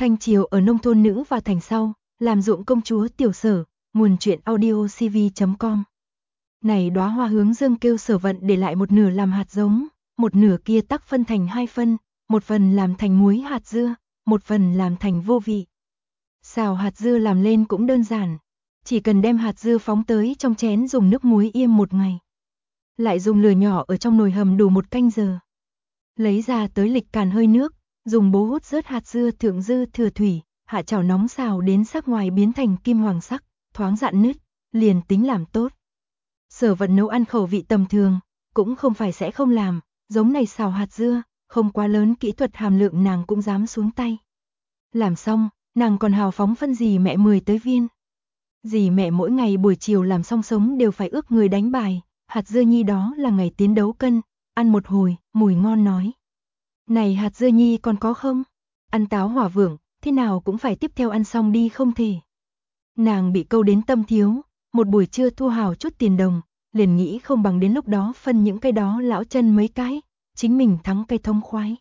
Thanh triều ở nông thôn nữ và thành sau, làm ruộng công chúa Tiểu Sở, nguồn truyện audio cv.com. Này đóa hoa hướng dương kêu Sở Vận để lại một nửa làm hạt giống, một nửa kia tắc phân thành hai phân, một phần làm thành muối hạt dưa, một phần làm thành vô vị. Xào hạt dưa làm lên cũng đơn giản, chỉ cần đem hạt dưa phóng tới trong chén dùng nước muối yêm một ngày. Lại dùng lửa nhỏ ở trong nồi hầm đủ một canh giờ. Lấy ra tới lịch càn hơi nước, dùng bố hút rớt hạt dưa thượng dư thừa thủy, hạ chảo nóng xào đến sắc ngoài biến thành kim hoàng sắc, thoáng rạn nứt, liền tính làm tốt. Sở Vận nấu ăn khẩu vị tầm thường, cũng không phải sẽ không làm, giống này xào hạt dưa, không quá lớn kỹ thuật hàm lượng nàng cũng dám xuống tay. Làm xong, nàng còn hào phóng phân dì mẹ 10 tới viên. Dì mẹ mỗi ngày buổi chiều làm xong sống đều phải ước người đánh bài, hạt dưa nhi đó là ngày tiến đấu cân, ăn một hồi, mùi ngon nói. Này hạt dưa nhi còn có không? Ăn táo hỏa vượng, thế nào cũng phải tiếp theo ăn xong đi không thể. Nàng bị câu đến tâm thiếu, một buổi trưa thu hào chút tiền đồng, liền nghĩ không bằng đến lúc đó phân những cái đó lão chân mấy cái, chính mình thắng cây thông khoái.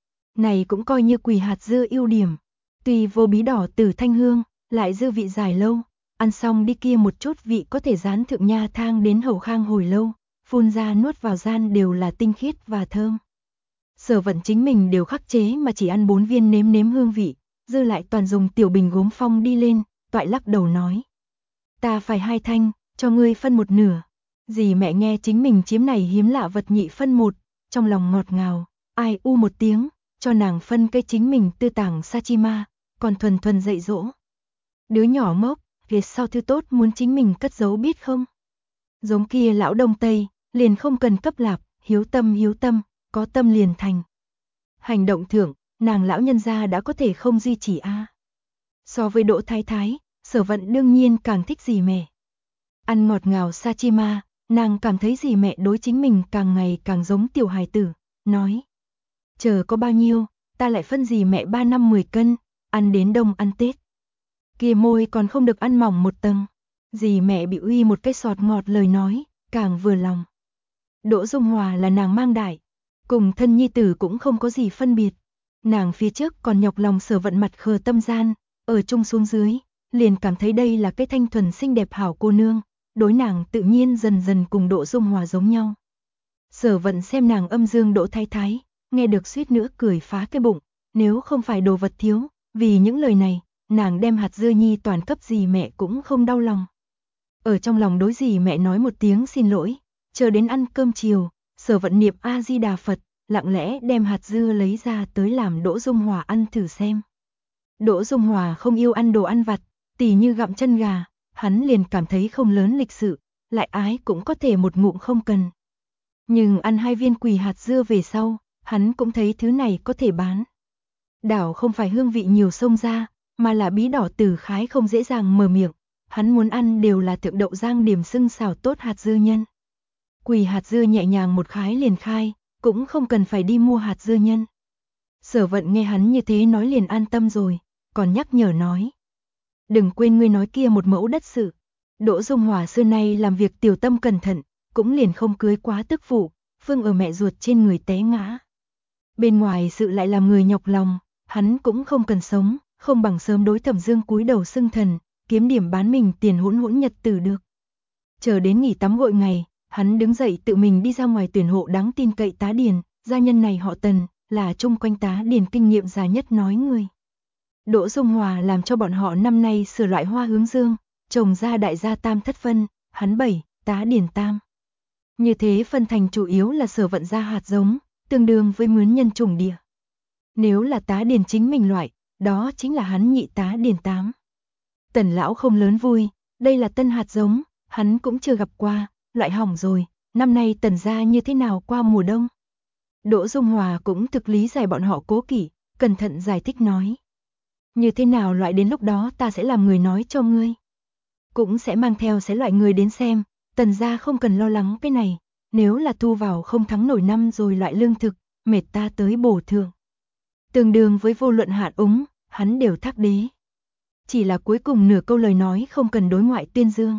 Này cũng coi như quỳ hạt dưa ưu điểm, tuy vô bí đỏ từ thanh hương, lại dư vị dài lâu, ăn xong đi kia một chút vị có thể dán thượng nha thang đến hầu khang hồi lâu, phun ra nuốt vào gian đều là tinh khiết và thơm. Sở Vận chính mình đều khắc chế mà chỉ ăn 4 viên nếm nếm hương vị, dư lại toàn dùng tiểu bình gốm phong đi lên, toại lắc đầu nói. Ta phải 2 thanh, cho ngươi phân một nửa. Dì mẹ nghe chính mình chiếm này hiếm lạ vật nhị phân một, trong lòng ngọt ngào, ai u một tiếng, cho nàng phân cây chính mình tư tàng Sachima, còn thuần thuần dạy dỗ. Đứa nhỏ ngốc, phía sau thư tốt muốn chính mình cất giấu biết không? Giống kia lão Đông Tây, liền không cần cấp lạp, hiếu tâm, có tâm liền thành. Hành động thưởng, nàng lão nhân gia đã có thể không duy trì a. So với Đỗ Thái Thái, Sở Vận đương nhiên càng thích dì mẹ. Ăn ngọt ngào Sachima, nàng cảm thấy dì mẹ đối chính mình càng ngày càng giống tiểu hài tử, nói. Chờ có bao nhiêu, ta lại phân dì mẹ 3 năm 10 cân, ăn đến đông ăn Tết. Kia môi còn không được ăn mỏng một tầng. Dì mẹ bị uy một cái sọt ngọt lời nói, càng vừa lòng. Đỗ Dung Hòa là nàng mang đại, cùng thân nhi tử cũng không có gì phân biệt. Nàng phía trước còn nhọc lòng Sở Vận mặt khờ tâm gian, ở chung xuống dưới, liền cảm thấy đây là cái thanh thuần xinh đẹp hảo cô nương, đối nàng tự nhiên dần dần cùng Đỗ Dung Hòa giống nhau. Sở Vận xem nàng âm dương Đỗ Thái Thái, nghe được suýt nữa cười phá cái bụng, nếu không phải đồ vật thiếu, vì những lời này, nàng đem hạt dưa nhi toàn cấp dì mẹ cũng không đau lòng. Ở trong lòng đối dì mẹ nói một tiếng xin lỗi, chờ đến ăn cơm chiều, Sở Vận niệm A Di Đà Phật, lặng lẽ đem hạt dưa lấy ra tới làm Đỗ Dung Hòa ăn thử xem. Đỗ Dung Hòa không yêu ăn đồ ăn vặt, tỉ như gặm chân gà, hắn liền cảm thấy không lớn lịch sự, lại ái cũng có thể một ngụm không cần. Nhưng ăn 2 viên quỳ hạt dưa về sau, hắn cũng thấy thứ này có thể bán. Đảo không phải hương vị nhiều xông ra, mà là bí đỏ từ khái không dễ dàng mở miệng, hắn muốn ăn đều là thượng đậu giang điểm sưng xào tốt hạt dưa nhân. Quỳ hạt dưa nhẹ nhàng một khái liền khai, cũng không cần phải đi mua hạt dưa nhân. Sở Vận nghe hắn như thế nói liền an tâm rồi, còn nhắc nhở nói. Đừng quên ngươi nói kia một mẫu đất sự. Đỗ Dung Hòa xưa nay làm việc tiểu tâm cẩn thận, cũng liền không cưới quá tức phụ, phương ở mẹ ruột trên người té ngã. Bên ngoài sự lại làm người nhọc lòng, hắn cũng không cần sống, không bằng sớm đối Thẩm Dương cúi đầu xưng thần, kiếm điểm bán mình tiền hỗn hỗn nhật tử được. Chờ đến nghỉ tắm gội ngày, hắn đứng dậy tự mình đi ra ngoài tuyển hộ đáng tin cậy tá điền, gia nhân này họ Tần, là chung quanh tá điền kinh nghiệm già nhất nói người. Đỗ Dung Hòa làm cho bọn họ năm nay sửa loại hoa hướng dương, trồng ra đại gia tam thất phân, hắn 7, tá điền tam. Như thế phân thành chủ yếu là Sở Vận ra hạt giống, tương đương với mướn nhân chủng địa. Nếu là tá điền chính mình loại, đó chính là hắn nhị tá điền 8. Tần lão không lớn vui, đây là tân hạt giống, hắn cũng chưa gặp qua, loại hỏng rồi, năm nay Tần gia như thế nào qua mùa đông. Đỗ Dung Hòa cũng thực lý giải bọn họ cố kỵ, cẩn thận giải thích nói. Như thế nào loại đến lúc đó ta sẽ làm người nói cho ngươi. Cũng sẽ mang theo sẽ loại người đến xem, Tần gia không cần lo lắng cái này, nếu là thu vào không thắng nổi năm rồi loại lương thực, mệt ta tới bổ thưởng. Tương đương với vô luận hạn úng, hắn đều thác đế. Chỉ là cuối cùng nửa câu lời nói không cần đối ngoại tuyên dương.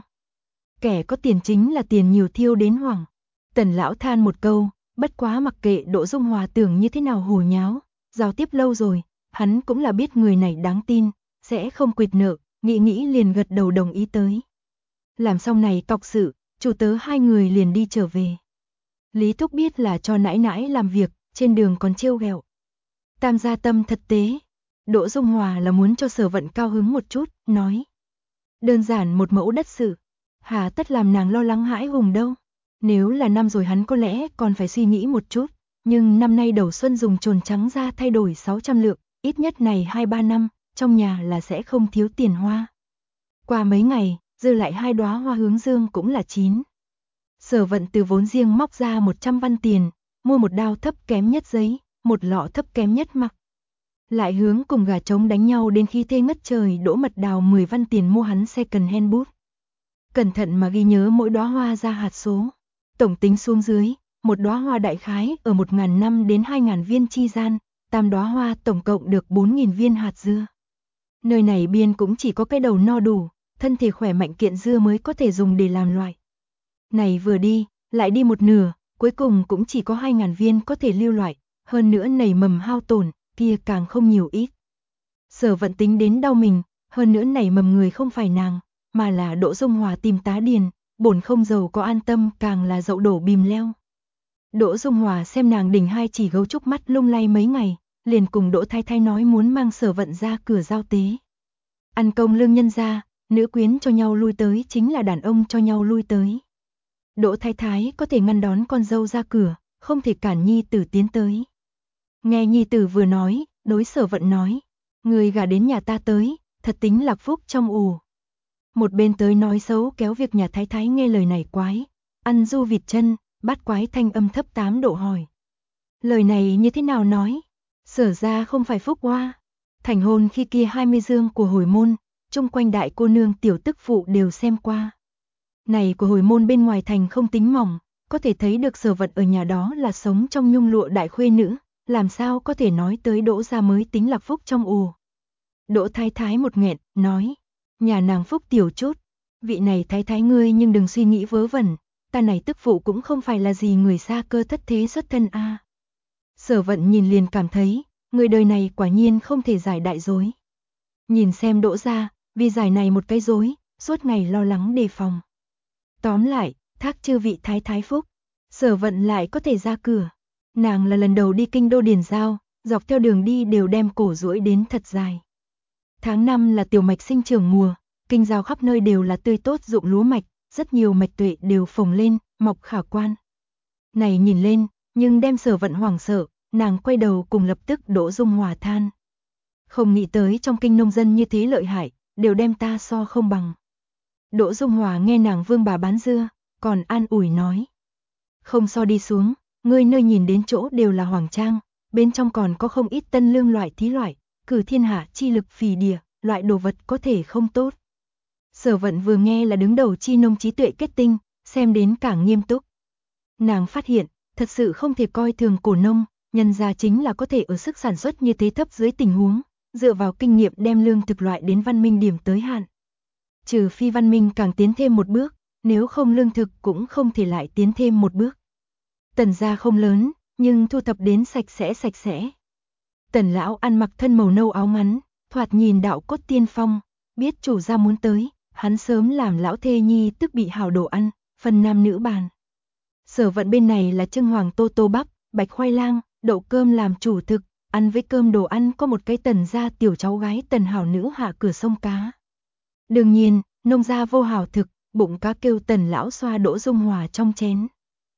Kẻ có tiền chính là tiền nhiều thiêu đến hoảng. Tần lão than một câu, bất quá mặc kệ Đỗ Dung Hòa tưởng như thế nào hồ nháo, giao tiếp lâu rồi, Hắn cũng là biết người này đáng tin, sẽ không quỵt nợ, nghĩ liền gật đầu đồng ý tới. Làm xong này cọc sự, chủ tớ hai người liền đi trở về. Lý Thúc biết là cho nãi nãi làm việc, trên đường còn trêu ghẹo. Tam gia tâm thật tế. Đỗ Dung Hòa là muốn cho Sở Vận cao hứng một chút, nói. Đơn giản một mẫu đất sự, hà tất làm nàng lo lắng hãi hùng đâu. Nếu là năm rồi hắn có lẽ còn phải suy nghĩ một chút, nhưng năm nay đầu xuân dùng trồn trắng ra thay đổi 600 lượng, ít nhất này 2-3 năm, trong nhà là sẽ không thiếu tiền hoa. Qua mấy ngày, dư lại 2 đóa hoa hướng dương cũng là chín. Sở Vận từ vốn riêng móc ra 100 văn tiền, mua một đao thấp kém nhất giấy, một lọ thấp kém nhất mặc. Lại hướng cùng gà trống đánh nhau đến khi thê ngất trời. Đỗ Mật Đào 10 văn tiền mua hắn second hand bút. Cẩn thận mà ghi nhớ mỗi đóa hoa ra hạt số. Tổng tính xuống dưới, một đóa hoa đại khái ở 1.000 năm đến 2.000 viên chi gian, tam đóa hoa tổng cộng được 4.000 viên hạt dưa. Nơi này biên cũng chỉ có cái đầu no đủ, thân thể khỏe mạnh kiện dưa mới có thể dùng để làm loại. Này vừa đi, lại đi một nửa, cuối cùng cũng chỉ có 2.000 viên có thể lưu loại, hơn nữa nảy mầm hao tổn, kia càng không nhiều ít. Sở Vận tính đến đau mình, hơn nữa nảy mầm người không phải nàng, mà là Đỗ Dung Hòa tìm tá điền, bổn không giàu có an tâm càng là dậu đổ bìm leo. Đỗ Dung Hòa xem nàng đỉnh hai chỉ gấu trúc mắt lung lay mấy ngày, liền cùng Đỗ Thái Thái nói muốn mang Sở Vận ra cửa giao tế. Ăn công lương nhân ra, nữ quyến cho nhau lui tới chính là đàn ông cho nhau lui tới. Đỗ Thái Thái có thể ngăn đón con dâu ra cửa, không thể cản nhi tử tiến tới. Nghe nhi tử vừa nói, đối Sở Vận nói, người gả đến nhà ta tới, thật tính lạc phúc trong ủ. Một bên tới nói xấu kéo việc nhà Thái Thái nghe lời này quái, ăn du vịt chân, bát quái thanh âm thấp 8 độ hỏi. Lời này như thế nào nói? Sở ra không phải phúc hoa. Thành hôn khi kia 20 dương của hồi môn, chung quanh đại cô nương tiểu tức phụ đều xem qua. Này của hồi môn bên ngoài thành không tính mỏng, có thể thấy được Sở Vận ở nhà đó là sống trong nhung lụa đại khuê nữ, làm sao có thể nói tới Đỗ gia mới tính lạc phúc trong ù. Đỗ Thái Thái một nghẹn, nói, nhà nàng phúc tiểu chút, vị này Thái Thái ngươi nhưng đừng suy nghĩ vớ vẩn, ta này tức phụ cũng không phải là gì người xa cơ thất thế xuất thân a. Sở Vận nhìn liền cảm thấy, người đời này quả nhiên không thể giải đại dối. Nhìn xem Đỗ gia, vì giải này một cái dối, suốt ngày lo lắng đề phòng. Tóm lại, thác chư vị Thái Thái phúc, Sở Vận lại có thể ra cửa. Nàng là lần đầu đi kinh đô Điền Giao, dọc theo đường đi đều đem cổ duỗi đến thật dài. Tháng 5 là tiểu mạch sinh trưởng mùa, kinh giao khắp nơi đều là tươi tốt dụng lúa mạch, rất nhiều mạch tuệ đều phồng lên, mọc khả quan. Này nhìn lên, nhưng đem Sở Vận hoảng sợ, nàng quay đầu cùng lập tức Đỗ Dung Hòa than. Không nghĩ tới trong kinh nông dân như thế lợi hại, đều đem ta so không bằng. Đỗ Dung Hòa nghe nàng vương bà bán dưa, còn an ủi nói. Không so đi xuống, ngươi nơi nhìn đến chỗ đều là hoàng trang, bên trong còn có không ít tân lương loại thí loại, cử thiên hạ chi lực phì đìa, loại đồ vật có thể không tốt. Sở Vận vừa nghe là đứng đầu chi nông trí tuệ kết tinh, xem đến càng nghiêm túc. Nàng phát hiện, thật sự không thể coi thường cổ nông, nhân ra chính là có thể ở sức sản xuất như thế thấp dưới tình huống, dựa vào kinh nghiệm đem lương thực loại đến văn minh điểm tới hạn. Trừ phi văn minh càng tiến thêm một bước, nếu không lương thực cũng không thể lại tiến thêm một bước. Tần gia không lớn, nhưng thu thập đến sạch sẽ. Tần lão ăn mặc thân màu nâu áo ngắn, thoạt nhìn đạo cốt tiên phong, biết chủ gia muốn tới, hắn sớm làm lão thê nhi tức bị hảo đồ ăn, phần nam nữ bàn. Sở Vận bên này là trưng hoàng tô bắp, bạch khoai lang, đậu cơm làm chủ thực, ăn với cơm đồ ăn có một cái Tần gia tiểu cháu gái Tần hảo nữ hạ cửa sông cá. Đương nhiên, nông gia vô hảo thực, bụng cá kêu Tần lão xoa Đỗ Dung Hòa trong chén.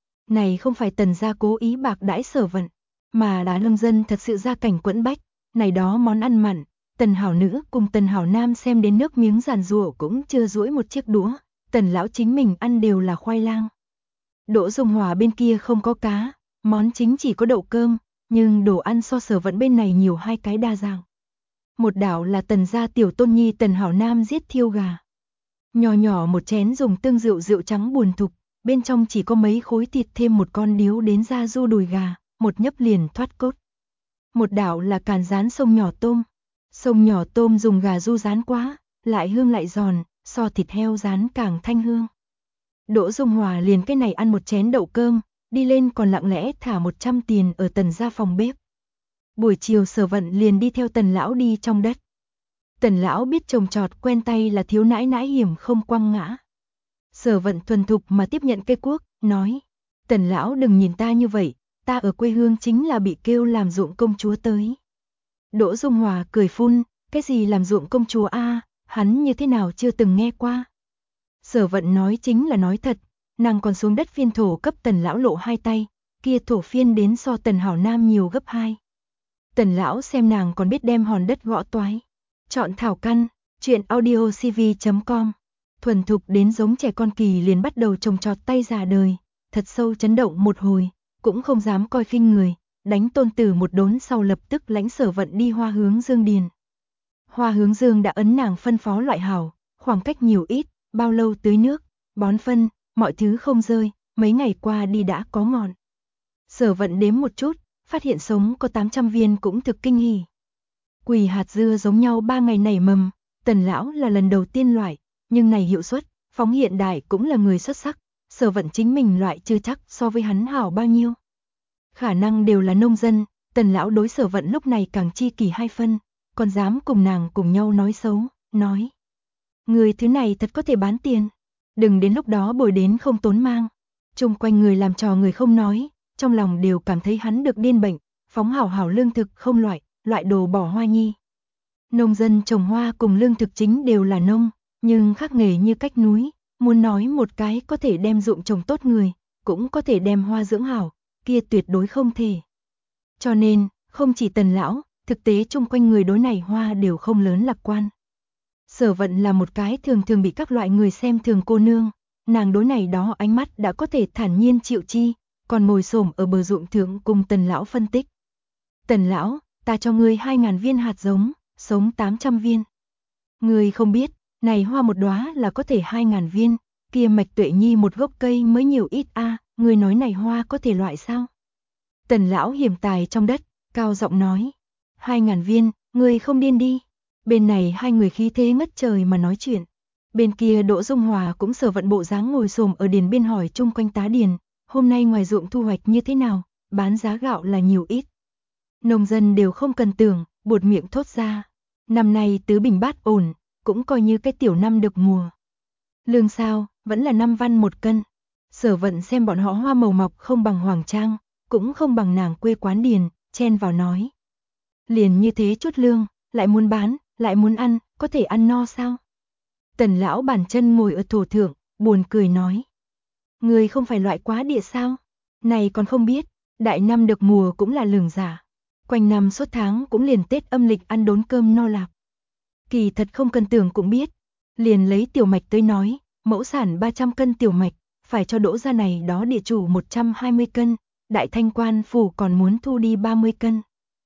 Này không phải Tần gia cố ý bạc đãi Sở Vận, mà là nông dân thật sự gia cảnh quẫn bách, này đó món ăn mặn, Tần hảo nữ cùng Tần hảo nam xem đến nước miếng giàn giụa cũng chưa duỗi một chiếc đũa, Tần lão chính mình ăn đều là khoai lang. Đỗ Dung Hòa bên kia không có cá, món chính chỉ có đậu cơm, nhưng đồ ăn so Sở Vận bên này nhiều hai cái đa dạng. Một đảo là Tần gia tiểu tôn nhi Tần hảo nam giết thiêu gà. Nhỏ nhỏ một chén dùng tương rượu trắng buồn thục, bên trong chỉ có mấy khối thịt thêm một con điếu đến da du đùi gà, một nhấp liền thoát cốt. Một đảo là càn rán sông nhỏ tôm. Sông nhỏ tôm dùng gà du rán quá, lại hương lại giòn, so thịt heo rán càng thanh hương. Đỗ Dung Hòa liền cái này ăn một chén đậu cơm, đi lên còn lặng lẽ thả 100 tiền ở Tần gia phòng bếp. buổi chiều Sở Vận liền đi theo Tần lão đi trong đất. Tần lão biết trồng trọt quen tay là thiếu nãi nãi hiểm không quăng ngã. Sở Vận thuần thục mà tiếp nhận cây cuốc, nói: Tần lão đừng nhìn ta như vậy, ta ở quê hương chính là bị kêu làm ruộng công chúa tới. Đỗ Dung Hòa cười phun: cái gì làm ruộng công chúa a, hắn như thế nào chưa từng nghe qua. Sở Vận nói chính là nói thật, nàng còn xuống đất phiên thổ cấp Tần lão lộ 2 tay, kia thổ phiên đến so Tần Hảo Nam nhiều gấp 2. Tần lão xem nàng còn biết đem hòn đất gõ toái. Chọn thảo căn, truyện audiocv.com. Thuần thục đến giống trẻ con kỳ liền bắt đầu trồng trọt tay già đời, thật sâu chấn động một hồi, cũng không dám coi khinh người, đánh tôn tử một đốn sau lập tức lãnh Sở Vận đi Hoa Hướng Dương điền. Hoa Hướng Dương đã ấn nàng phân phó loại hảo, khoảng cách nhiều ít, bao lâu tưới nước, bón phân, mọi thứ không rơi, mấy ngày qua đi đã có ngọn. Sở Vận đếm một chút, phát hiện sống có 800 viên cũng thực kinh hỉ. Quỳ hạt dưa giống nhau 3 ngày nảy mầm, Tần lão là lần đầu tiên loại, nhưng này hiệu suất, phóng hiện đại cũng là người xuất sắc, Sở Vận chính mình loại chưa chắc so với hắn hảo bao nhiêu. Khả năng đều là nông dân, Tần lão đối Sở Vận lúc này càng chi kỷ 2 phân, còn dám cùng nàng cùng nhau nói xấu, nói: người thứ này thật có thể bán tiền, đừng đến lúc đó bồi đến không tốn mang. Chung quanh người làm trò người không nói, trong lòng đều cảm thấy hắn được điên bệnh, phóng hảo hảo lương thực không loại đồ bỏ hoa nhi. Nông dân trồng hoa cùng lương thực chính đều là nông, nhưng khác nghề như cách núi, muốn nói một cái có thể đem ruộng trồng tốt người, cũng có thể đem hoa dưỡng hảo, kia tuyệt đối không thể. Cho nên, không chỉ Tần lão, thực tế chung quanh người đối này hoa đều không lớn lạc quan. Sở Vận là một cái thường thường bị các loại người xem thường cô nương, nàng đối này đó ánh mắt đã có thể thản nhiên chịu chi, còn ngồi xổm ở bờ ruộng thượng cùng Tần lão phân tích. Tần lão, ta cho ngươi 2.000 viên hạt giống, sống 800 viên. Ngươi không biết, này hoa một đóa là có thể 2.000 viên, kia Mạch Tuệ Nhi một gốc cây mới nhiều ít a, ngươi nói này hoa có thể loại sao? Tần lão hiểm tài trong đất, cao giọng nói: 2.000 viên, ngươi không điên đi. Bên này hai người khí thế ngất trời mà nói chuyện. Bên kia Đỗ Dung Hòa cũng Sở Vận bộ dáng ngồi xổm ở điền biên hỏi chung quanh tá điền, hôm nay ngoài ruộng thu hoạch như thế nào, bán giá gạo là nhiều ít. Nông dân đều không cần tưởng, buột miệng thốt ra. Năm nay tứ bình bát ổn, cũng coi như cái tiểu năm được mùa. Lương sao, vẫn là 5 văn một cân. Sở Vận xem bọn họ hoa màu mọc không bằng Hoàng Trang, cũng không bằng nàng quê quán điền, chen vào nói. Liền như thế chút lương, lại muốn bán, lại muốn ăn, có thể ăn no sao? Tần lão bàn chân ngồi ở thổ thượng, buồn cười nói. Người không phải loại quá địa sao? Này còn không biết, đại năm được mùa cũng là lường giả. Quanh năm suốt tháng cũng liền Tết âm lịch ăn đốn cơm no lạp. Kỳ thật không cần tưởng cũng biết. Liền lấy tiểu mạch tới nói, mẫu sản 300 cân tiểu mạch, phải cho Đỗ gia này đó địa chủ 120 cân, đại thanh quan phủ còn muốn thu đi 30 cân.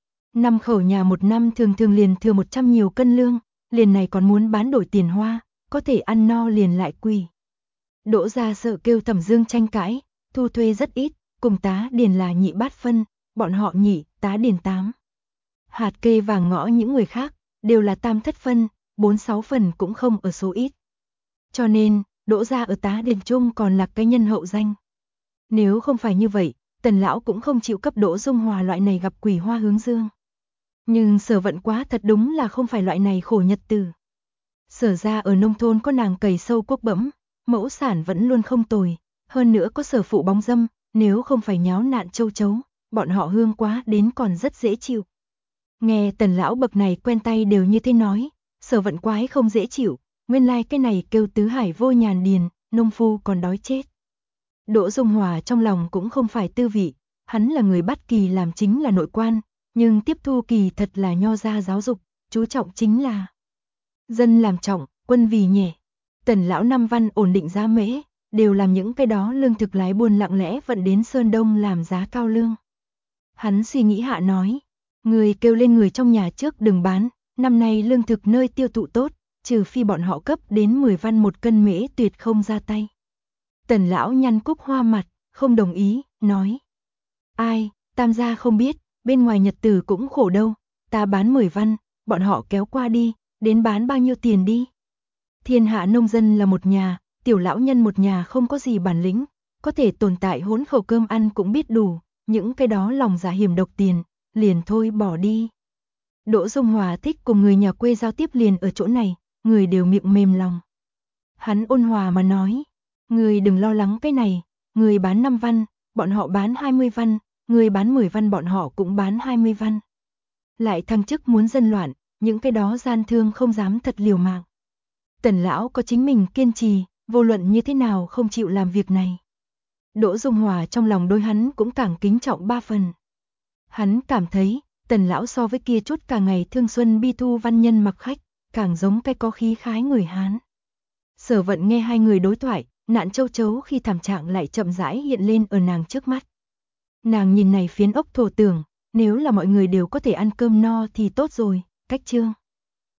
5 khẩu nhà một năm thường thường liền thừa 100 nhiều cân lương, liền này còn muốn bán đổi tiền hoa, có thể ăn no liền lại quỳ. Đỗ gia sợ kêu Thẩm Dương tranh cãi, thu thuê rất ít, cùng tá điền là nhị bát phân, bọn họ nhị, tá điền 8. Hạt kê vàng ngõ những người khác, đều là tam thất phân, 4-6 phần cũng không ở số ít. Cho nên, Đỗ gia ở tá điền chung còn là cái nhân hậu danh. Nếu không phải như vậy, Tần lão cũng không chịu cấp Đỗ Dung Hòa loại này gặp quỷ Hoa Hướng Dương. Nhưng Sở Vận quá thật đúng là không phải loại này khổ nhật tử. Sở ra ở nông thôn có nàng cày sâu cuốc bẫm, mẫu sản vẫn luôn không tồi, hơn nữa có Sở phụ bóng dâm, nếu không phải nháo nạn châu chấu, bọn họ hương quá đến còn rất dễ chịu. Nghe Tần lão bậc này quen tay đều như thế nói, Sở Vận quái không dễ chịu, nguyên lai cái này kêu tứ hải vô nhàn điền, nông phu còn đói chết. Đỗ Dung Hòa trong lòng cũng không phải tư vị, hắn là người bắt kỳ làm chính là nội quan, nhưng tiếp thu kỳ thật là nho gia giáo dục, chú trọng chính là dân làm trọng, quân vì nhẹ. Tần lão 5 văn ổn định giá mễ, đều làm những cái đó lương thực lái buôn lặng lẽ vận đến Sơn Đông làm giá cao lương. Hắn suy nghĩ hạ nói, người kêu lên người trong nhà trước đừng bán, năm nay lương thực nơi tiêu thụ tốt, trừ phi bọn họ cấp đến 10 văn một cân mễ tuyệt không ra tay. Tần lão nhăn cúc hoa mặt, không đồng ý, nói. Ai, tam gia không biết, bên ngoài nhật tử cũng khổ đâu, ta bán 10 văn, bọn họ kéo qua đi, đến bán bao nhiêu tiền đi. Thiên hạ nông dân là một nhà, tiểu lão nhân một nhà không có gì bản lĩnh, có thể tồn tại hỗn khẩu cơm ăn cũng biết đủ, những cái đó lòng dạ hiểm độc tiền, liền thôi bỏ đi. Đỗ Dung Hòa thích cùng người nhà quê giao tiếp liền ở chỗ này, người đều miệng mềm lòng. Hắn ôn hòa mà nói, người đừng lo lắng cái này, người bán 5 văn, bọn họ bán 20 văn, người bán 10 văn bọn họ cũng bán 20 văn. Lại thăng chức muốn dân loạn, những cái đó gian thương không dám thật liều mạng. Tần lão có chính mình kiên trì, vô luận như thế nào không chịu làm việc này. Đỗ Dung Hòa trong lòng đối hắn cũng càng kính trọng 3 phần. Hắn cảm thấy, Tần lão so với kia chút cả ngày thương xuân bi thu văn nhân mặc khách, càng giống cái có khí khái người Hán. Sở Vận nghe hai người đối thoại, nạn châu chấu khi thảm trạng lại chậm rãi hiện lên ở nàng trước mắt. Nàng nhìn này phiến ốc thổ tưởng, nếu là mọi người đều có thể ăn cơm no thì tốt rồi, cách chương.